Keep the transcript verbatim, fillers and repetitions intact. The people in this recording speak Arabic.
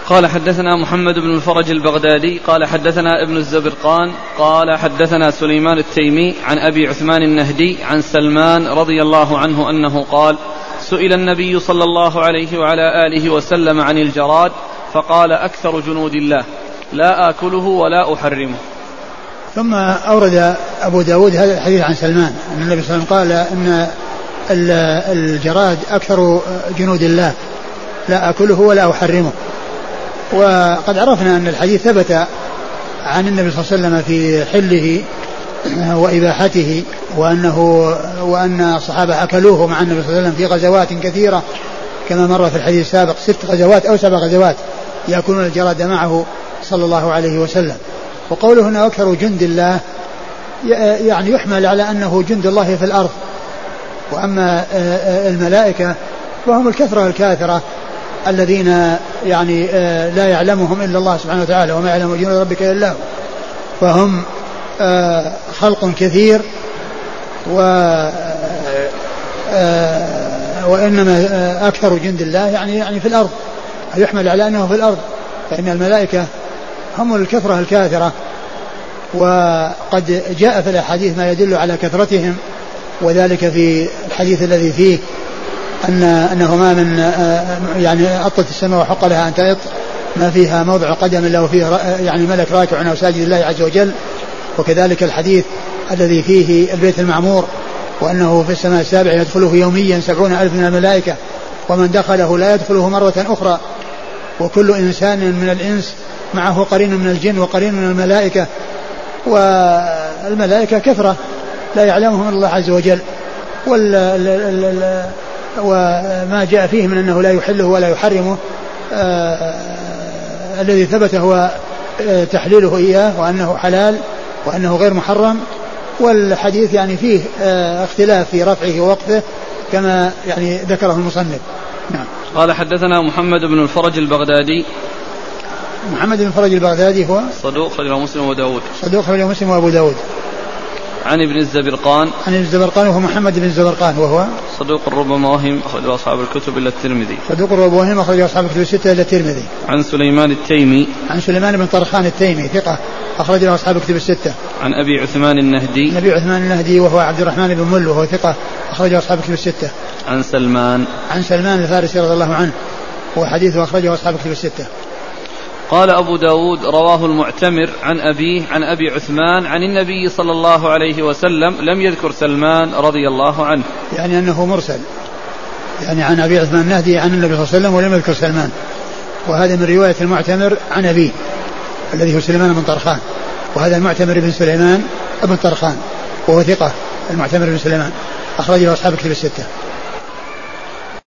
قال حدثنا محمد بن الفرج البغدادي قال حدثنا ابن الزبرقان قال حدثنا سليمان التيمي عن أبي عثمان النهدي عن سلمان رضي الله عنه أنه قال سئل النبي صلى الله عليه وعلى آله وسلم عن الجراد فقال أكثر جنود الله لا آكله ولا أحرمه. ثم أورد أبو داود هذا الحديث عن سلمان أن النبي صلى الله عليه وسلم قال إن الجراد أكثر جنود الله لا أكله ولا أحرمه. وقد عرفنا أن الحديث ثبت عن النبي صلى الله عليه وسلم في حله وإباحته وأنه وأن الصحابة أكلوه مع النبي صلى الله عليه وسلم في غزوات كثيرة كما مر في الحديث السابق ست غزوات أو سبع غزوات يأكلون الجراد معه صلى الله عليه وسلم. وقوله هنا أكثر جند الله يعني يحمل على أنه جند الله في الأرض، وأما الملائكة فهم الكثرة الكاثرة الذين يعني لا يعلمهم إلا الله سبحانه وتعالى وما يعلم جنود ربك إلا هو، فهم خلق كثير و وإنما أكثر جند الله يعني يعني في الأرض، يحمل على أنه في الأرض، فإن الملائكة هم الكثرة الكاثرة. وقد جاء في الأحاديث ما يدل على كثرتهم، وذلك في الحديث الذي فيه أن أنه ما من يعني أطت السماء وحق لها أن تأط ما فيها موضع قدم إلا وفيه يعني ملك راكع أو ساجد لله عز وجل. وكذلك الحديث الذي فيه البيت المعمور وأنه في السماء السابع يدخله يوميا سبعون ألف من الملائكة ومن دخله لا يدخله مرة أخرى، وكل إنسان من الإنس معه قرين من الجن وقرين من الملائكة، والملائكة كثرة لا يعلمهم إلا الله عز وجل. وما جاء فيه من أنه لا يحله ولا يحرمه آه الذي ثبت هو آه تحليله إياه وأنه حلال وأنه غير محرم. والحديث يعني فيه آه اختلاف في رفعه ووقفه كما يعني ذكره المصنف. نعم. قال حدثنا محمد بن الفرج البغدادي. محمد بن الفرج البغدادي هو صدوق خرجه مسلم وأبو داود. صدوق خرجه مسلم وأبو داود. عن ابن الزبرقان. عن ابن الزبرقان وهو محمد بن الزبرقان وهو صدوق ربما وهم أخرجه أصحاب الكتب إلا الترمذي. صدوق ربما وهم أخرجه أصحاب الكتب الستة إلا الترمذي. عن سليمان التيمي. عن سليمان بن طرخان التيمي ثقة أخرجه أصحاب الكتب الستة. عن أبي عثمان النهدي. أبي عثمان النهدي وهو عبد الرحمن بن مل وهو ثقة أخرجه أصحاب الكتب الستة. عن سلمان. عن سلمان الفارسي رضي الله عنه وحديثه أخرجه أصحاب الكتب الستة. قال أبو داود رواه المعتمر عن أبيه عن أبي عثمان عن النبي صلى الله عليه وسلم لم يذكر سلمان رضي الله عنه، يعني أنه مرسل، يعني عن أبي عثمان النهدي عن النبي صلى الله عليه وسلم ولم يذكر سلمان. وهذا من رواية المعتمر عن أبيه الذي هو سليمان بن طرخان، وهذا المعتمر بن سليمان بن طرخان وهو ثقة. المعتمر بن سليمان أخرجه أصحاب الكتب الستة.